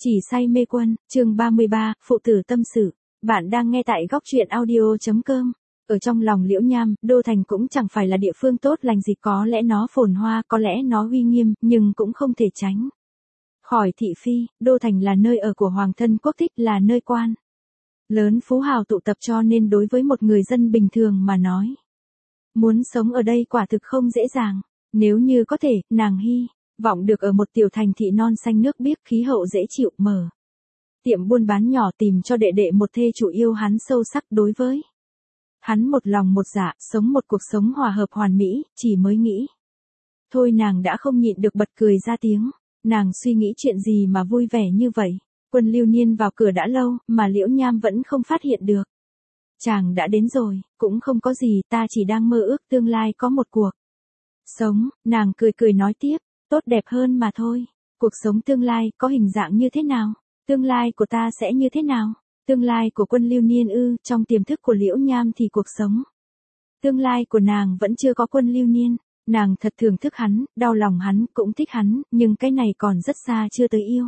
Chỉ say mê quân, chương 33, phụ tử tâm sự. Bạn đang nghe tại góc truyện audio.com. Ở trong lòng Liễu Nham, Đô Thành cũng chẳng phải là địa phương tốt lành gì, có lẽ nó phồn hoa, có lẽ nó uy nghiêm, nhưng cũng không thể tránh khỏi thị phi. Đô Thành là nơi ở của hoàng thân quốc thích, là nơi quan lớn phú hào tụ tập, cho nên đối với một người dân bình thường mà nói, muốn sống ở đây quả thực không dễ dàng. Nếu như có thể, nàng hy vọng được ở một tiểu thành thị non xanh nước biếc, khí hậu dễ chịu, mở tiệm buôn bán nhỏ, tìm cho đệ đệ một thê chủ yêu hắn sâu sắc, đối với hắn một lòng một dạ, sống một cuộc sống hòa hợp hoàn mỹ. Chỉ mới nghĩ thôi nàng đã không nhịn được bật cười ra tiếng. Nàng suy nghĩ chuyện gì mà vui vẻ như vậy? Quân Lưu Niên vào cửa đã lâu, mà Liễu Nham vẫn không phát hiện được. Chàng đã đến rồi, cũng không có gì, ta chỉ đang mơ ước tương lai có một cuộc sống. Nàng cười cười nói tiếp, tốt đẹp hơn mà thôi. Cuộc sống tương lai có hình dạng như thế nào? Tương lai của ta sẽ như thế nào? Tương lai của Quân Lưu Niên ư? Trong tiềm thức của Liễu Nham thì cuộc sống tương lai của nàng vẫn chưa có Quân Lưu Niên. Nàng thật thưởng thức hắn, đau lòng hắn, cũng thích hắn, nhưng cái này còn rất xa chưa tới yêu.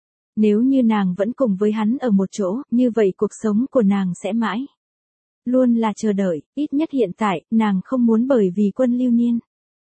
Nếu như nàng vẫn cùng với hắn ở một chỗ, như vậy cuộc sống của nàng sẽ mãi luôn là chờ đợi. Ít nhất hiện tại, nàng không muốn bởi vì Quân Lưu Niên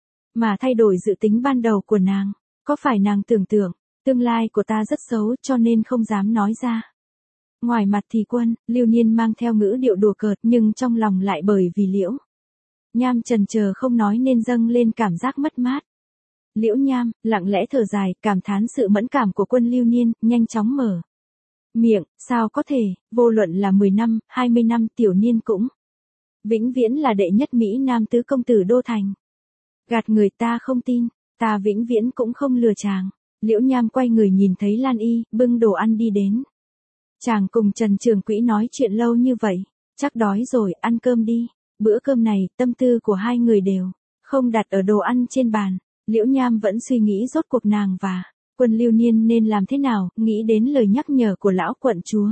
mà thay đổi dự tính ban đầu của nàng. Có phải nàng tưởng tượng, tương lai của ta rất xấu cho nên không dám nói ra? Ngoài mặt thì Quân Lưu Niên mang theo ngữ điệu đùa cợt, nhưng trong lòng lại bởi vì Liễu Nham chần chờ không nói nên dâng lên cảm giác mất mát. Liễu Nham lặng lẽ thở dài, cảm thán sự mẫn cảm của Quân Lưu Niên, nhanh chóng mở miệng, sao có thể, vô luận là 10 năm, 20 năm, tiểu niên cũng vĩnh viễn là đệ nhất Mỹ Nam tứ công tử Đô Thành. Gạt người, ta không tin, ta vĩnh viễn cũng không lừa chàng. Liễu Nham quay người nhìn thấy Lan Y, bưng đồ ăn đi đến. Chàng cùng Trần Trường Quỹ nói chuyện lâu như vậy, chắc đói rồi, ăn cơm đi. Bữa cơm này, tâm tư của hai người đều không đặt ở đồ ăn trên bàn. Liễu Nham vẫn suy nghĩ rốt cuộc nàng và Quân Lưu Niên nên làm thế nào, nghĩ đến lời nhắc nhở của lão quận chúa.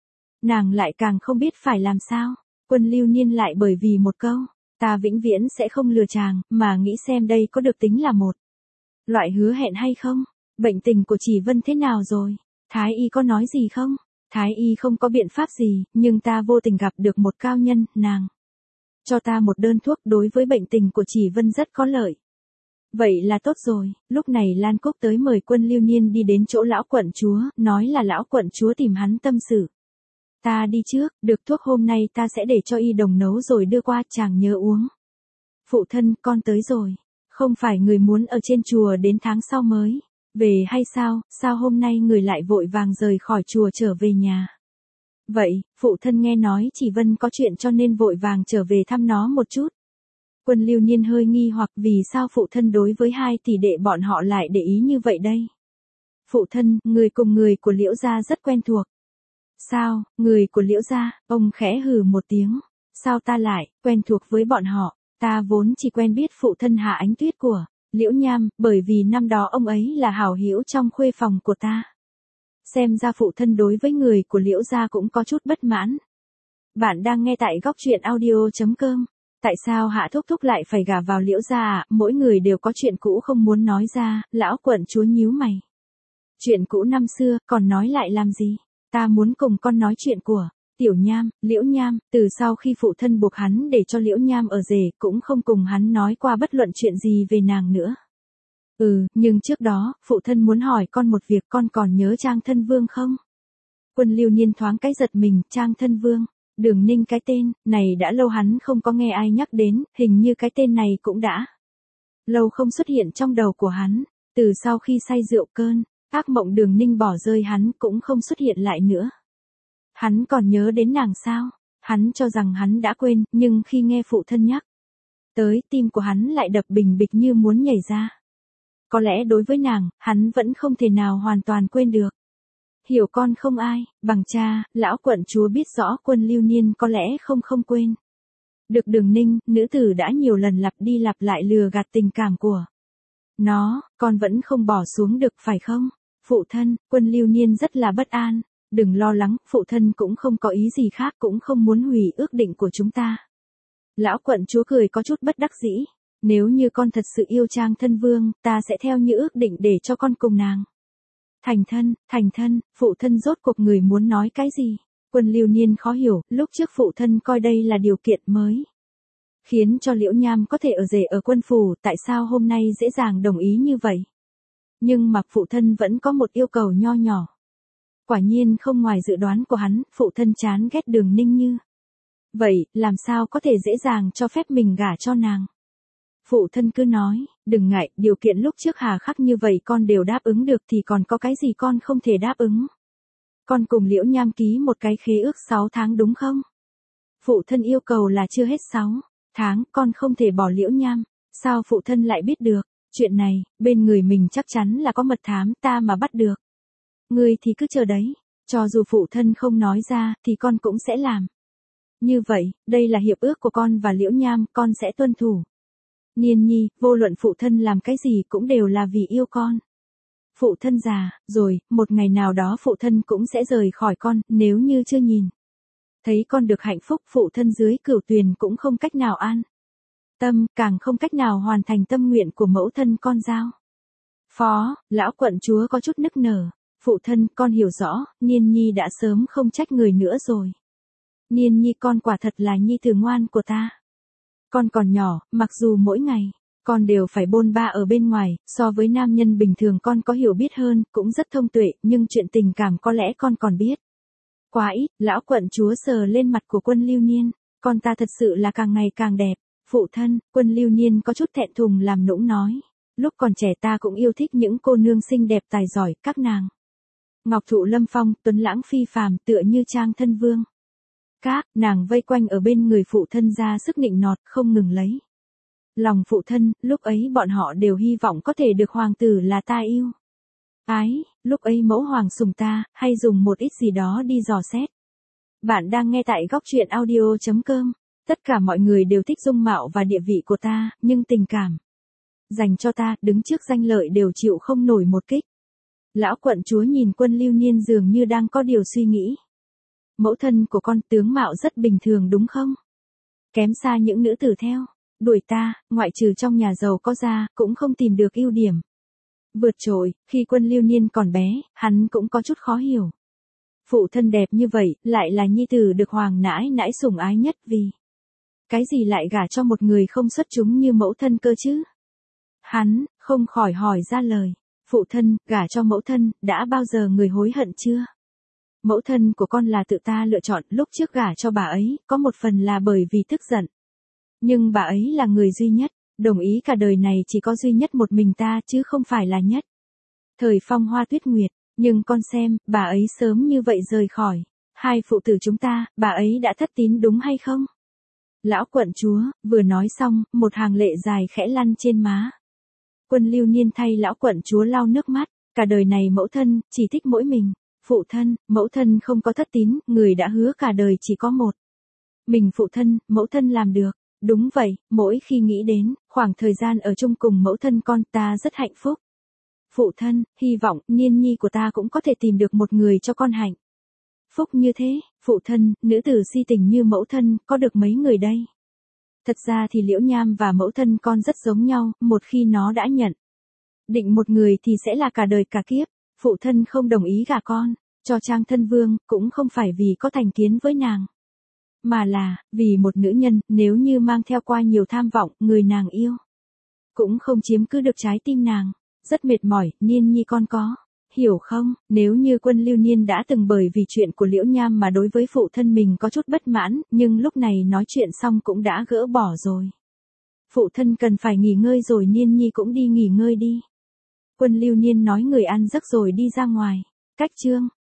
Nàng lại càng không biết phải làm sao. Quân Lưu Niên lại bởi vì một câu, ta vĩnh viễn sẽ không lừa chàng, mà nghĩ xem đây có được tính là một loại hứa hẹn hay không. Bệnh tình của Chỉ Vân thế nào rồi? Thái y có nói gì không? Thái y không có biện pháp gì, nhưng ta vô tình gặp được một cao nhân, nàng cho ta một đơn thuốc đối với bệnh tình của Chỉ Vân rất có lợi. Vậy là tốt rồi. Lúc này Lan Cúc tới mời Quân Lưu Niên đi đến chỗ lão quận chúa, nói là lão quận chúa tìm hắn tâm sự. Ta đi trước, được thuốc hôm nay ta sẽ để cho y đồng nấu rồi đưa qua, chàng nhớ uống. Phụ thân, con tới rồi. Không phải người muốn ở trên chùa đến tháng sau mới về hay sao? Sao hôm nay người lại vội vàng rời khỏi chùa trở về nhà? Vậy, phụ thân nghe nói Chỉ Vân có chuyện cho nên vội vàng trở về thăm nó một chút. Quân Lưu Niên hơi nghi hoặc, vì sao phụ thân đối với hai tỷ đệ bọn họ lại để ý như vậy đây? Phụ thân, người cùng người của Liễu gia rất quen thuộc. Sao, người của Liễu gia? Ông khẽ hừ một tiếng. Sao ta lại quen thuộc với bọn họ? Ta vốn chỉ quen biết phụ thân Hạ Ánh Tuyết của Liễu Nham, bởi vì năm đó ông ấy là hảo hữu trong khuê phòng của ta. Xem ra phụ thân đối với người của Liễu gia cũng có chút bất mãn. Bạn đang nghe tại góc truyện audio.com. Tại sao Hạ Thúc Thúc lại phải gả vào Liễu gia ạ? Mỗi người đều có chuyện cũ không muốn nói ra. Lão quận chúa nhíu mày. Chuyện cũ năm xưa, còn nói lại làm gì? Ta muốn cùng con nói chuyện của Tiểu Nham, Liễu Nham. Từ sau khi phụ thân buộc hắn để cho Liễu Nham ở rể, cũng không cùng hắn nói qua bất luận chuyện gì về nàng nữa. Nhưng trước đó, phụ thân muốn hỏi con một việc, con còn nhớ Trang Thân Vương không? Quân Lưu Niên thoáng cái giật mình, Trang Thân Vương. Đường Ninh, cái tên này đã lâu hắn không có nghe ai nhắc đến, hình như cái tên này cũng đã lâu không xuất hiện trong đầu của hắn. Từ sau khi say rượu cơn ác mộng Đường Ninh bỏ rơi hắn cũng không xuất hiện lại nữa. Hắn còn nhớ đến nàng sao? Hắn cho rằng hắn đã quên, nhưng khi nghe phụ thân nhắc tới, tim của hắn lại đập bình bịch như muốn nhảy ra. Có lẽ đối với nàng, hắn vẫn không thể nào hoàn toàn quên được. Hiểu con không ai bằng cha. Lão quận chúa biết rõ Quân Lưu Niên có lẽ không quên được Đường Ninh, nữ tử đã nhiều lần lặp đi lặp lại lừa gạt tình cảm của nó, con vẫn không bỏ xuống được phải không? Phụ thân, Quân Lưu Niên rất là bất an. Đừng lo lắng, phụ thân cũng không có ý gì khác, cũng không muốn hủy ước định của chúng ta. Lão quận chúa cười có chút bất đắc dĩ. Nếu như con thật sự yêu Trang Thân Vương, ta sẽ theo như ước định để cho con cùng nàng Thành thân, phụ thân rốt cuộc người muốn nói cái gì? Quân Lưu Niên khó hiểu, lúc trước phụ thân coi đây là điều kiện mới. Khiến cho Liễu Nham có thể ở rể ở quân phủ, tại sao hôm nay dễ dàng đồng ý như vậy? Nhưng mà phụ thân vẫn có một yêu cầu nho nhỏ. Quả nhiên không ngoài dự đoán của hắn, phụ thân chán ghét Đường Ninh Như. Vậy, làm sao có thể dễ dàng cho phép mình gả cho nàng? Phụ thân cứ nói, đừng ngại, điều kiện lúc trước hà khắc như vậy con đều đáp ứng được thì còn có cái gì con không thể đáp ứng. Con cùng Liễu Nham ký một cái khế ước 6 tháng đúng không? Phụ thân yêu cầu là chưa hết 6 tháng, con không thể bỏ Liễu Nham. Sao phụ thân lại biết được? Chuyện này, bên người mình chắc chắn là có mật thám, ta mà bắt được. Ngươi thì cứ chờ đấy, cho dù phụ thân không nói ra thì con cũng sẽ làm. Như vậy, đây là hiệp ước của con và Liễu Nham, con sẽ tuân thủ. Niên Nhi, vô luận phụ thân làm cái gì cũng đều là vì yêu con. Phụ thân già, rồi, một ngày nào đó phụ thân cũng sẽ rời khỏi con, nếu như chưa nhìn. Thấy con được hạnh phúc, phụ thân dưới cửu tuyền cũng không cách nào an tâm, càng không cách nào hoàn thành tâm nguyện của mẫu thân con giao. Phó, lão quận chúa có chút nức nở. Phụ thân, con hiểu rõ, Niên Nhi đã sớm không trách người nữa rồi. Niên Nhi con quả thật là nhi tử ngoan của ta. Con còn nhỏ, mặc dù mỗi ngày, con đều phải bôn ba ở bên ngoài, so với nam nhân bình thường con có hiểu biết hơn, cũng rất thông tuệ, nhưng chuyện tình cảm có lẽ con còn biết. Quá ít, lão quận chúa sờ lên mặt của Quân Lưu Niên, con ta thật sự là càng ngày càng đẹp. Phụ thân, Quân Lưu Niên có chút thẹn thùng làm nũng nói. Lúc còn trẻ ta cũng yêu thích những cô nương xinh đẹp tài giỏi, các nàng. Ngọc thụ lâm phong, tuấn lãng phi phàm tựa như trang thân vương. Các nàng vây quanh ở bên người phụ thân ra sức nịnh nọt không ngừng lấy. Lòng phụ thân, lúc ấy bọn họ đều hy vọng có thể được hoàng tử là ta yêu. Ái, lúc ấy mẫu hoàng sủng ta, hay dùng một ít gì đó đi dò xét. Bạn đang nghe tại góc truyện audio.com. Tất cả mọi người đều thích dung mạo và địa vị của ta, nhưng tình cảm dành cho ta, đứng trước danh lợi đều chịu không nổi một kích. Lão quận chúa nhìn Quân Lưu Niên dường như đang có điều suy nghĩ. Mẫu thân của con tướng mạo rất bình thường đúng không? Kém xa những nữ tử theo đuổi ta, ngoại trừ trong nhà giàu có ra, cũng không tìm được ưu điểm vượt trội. Khi Quân Lưu Niên còn bé, hắn cũng có chút khó hiểu. Phụ thân đẹp như vậy, lại là nhi tử được hoàng nãi nãi sủng ái nhất, vì cái gì lại gả cho một người không xuất chúng như mẫu thân cơ chứ? Hắn không khỏi hỏi ra lời. Phụ thân, gả cho mẫu thân, đã bao giờ người hối hận chưa? Mẫu thân của con là tự ta lựa chọn, lúc trước gả cho bà ấy, có một phần là bởi vì tức giận. Nhưng bà ấy là người duy nhất, đồng ý cả đời này chỉ có duy nhất một mình ta chứ không phải là nhất. Thời phong hoa tuyết nguyệt, nhưng con xem, bà ấy sớm như vậy rời khỏi. Hai phụ tử chúng ta, bà ấy đã thất tín đúng hay không? Lão quận chúa, vừa nói xong, một hàng lệ dài khẽ lăn trên má. Quân Lưu Niên thay lão quận chúa lau nước mắt, cả đời này mẫu thân, chỉ thích mỗi mình. Phụ thân, mẫu thân không có thất tín, người đã hứa cả đời chỉ có một. Mình phụ thân, mẫu thân làm được. Đúng vậy, mỗi khi nghĩ đến, khoảng thời gian ở chung cùng mẫu thân con ta rất hạnh phúc. Phụ thân, hy vọng, Niên Nhi của ta cũng có thể tìm được một người cho con hạnh phúc như thế. Phụ thân, nữ tử si tình như mẫu thân, có được mấy người đây? Thật ra thì Liễu Nham và mẫu thân con rất giống nhau, một khi nó đã nhận định một người thì sẽ là cả đời cả kiếp. Phụ thân không đồng ý gả con cho Trang Thân Vương, cũng không phải vì có thành kiến với nàng, mà là vì một nữ nhân, nếu như mang theo qua nhiều tham vọng, người nàng yêu cũng không chiếm cứ được trái tim nàng. Rất mệt mỏi, Niên Nhi con có hiểu không? Nếu như Quân Lưu Niên đã từng bởi vì chuyện của Liễu Nham mà đối với phụ thân mình có chút bất mãn, nhưng lúc này nói chuyện xong cũng đã gỡ bỏ rồi. Phụ thân cần phải nghỉ ngơi rồi, Niên Nhi cũng đi nghỉ ngơi đi. Quân Lưu Niên nói người ăn giấc rồi đi ra ngoài. Cách chương